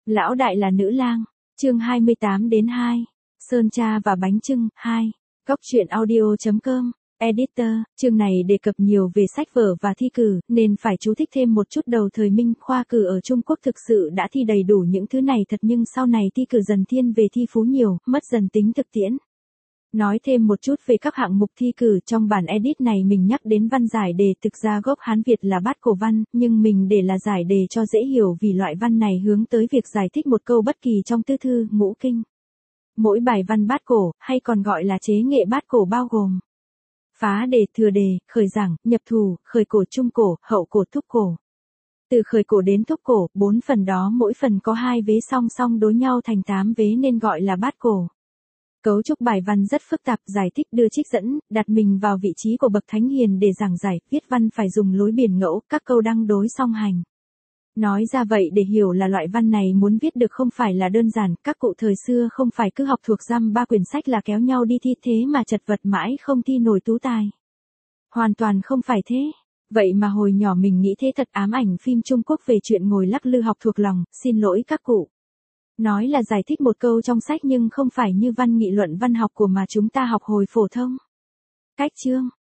Lão đại là nữ lang. Chương 28-2. Sơn cha và bánh chưng 2. Góc truyện audio.com. Editor, chương này đề cập nhiều về sách vở và thi cử, nên phải chú thích thêm một chút. Đầu thời Minh, khoa cử ở Trung Quốc thực sự đã thi đầy đủ những thứ này thật, nhưng sau này thi cử dần thiên về thi phú nhiều, mất dần tính thực tiễn. Nói thêm một chút về các hạng mục thi cử, trong bản edit này mình nhắc đến văn giải đề, thực ra gốc Hán Việt là bát cổ văn, nhưng mình để là giải đề cho dễ hiểu vì loại văn này hướng tới việc giải thích một câu bất kỳ trong tứ thư, ngũ kinh. Mỗi bài văn bát cổ, hay còn gọi là chế nghệ bát cổ, bao gồm phá đề, thừa đề, khởi giảng, nhập thù, khởi cổ, trung cổ, hậu cổ, thúc cổ. Từ khởi cổ đến thúc cổ, 4 phần đó mỗi phần có 2 vế song song đối nhau thành 8 vế nên gọi là bát cổ. Cấu trúc bài văn rất phức tạp, giải thích đưa trích dẫn, đặt mình vào vị trí của bậc thánh hiền để giảng giải, viết văn phải dùng lối biển ngẫu, các câu đăng đối song hành. Nói ra vậy để hiểu là loại văn này muốn viết được không phải là đơn giản, các cụ thời xưa không phải cứ học thuộc dăm ba quyển sách là kéo nhau đi thi, thế mà chật vật mãi không thi nổi tú tài. Hoàn toàn không phải thế. Vậy mà hồi nhỏ mình nghĩ thế thật, ám ảnh phim Trung Quốc về chuyện ngồi lắc lư học thuộc lòng, xin lỗi các cụ. Nói là giải thích một câu trong sách nhưng không phải như văn nghị luận văn học của mà chúng ta học hồi phổ thông. Cách chương,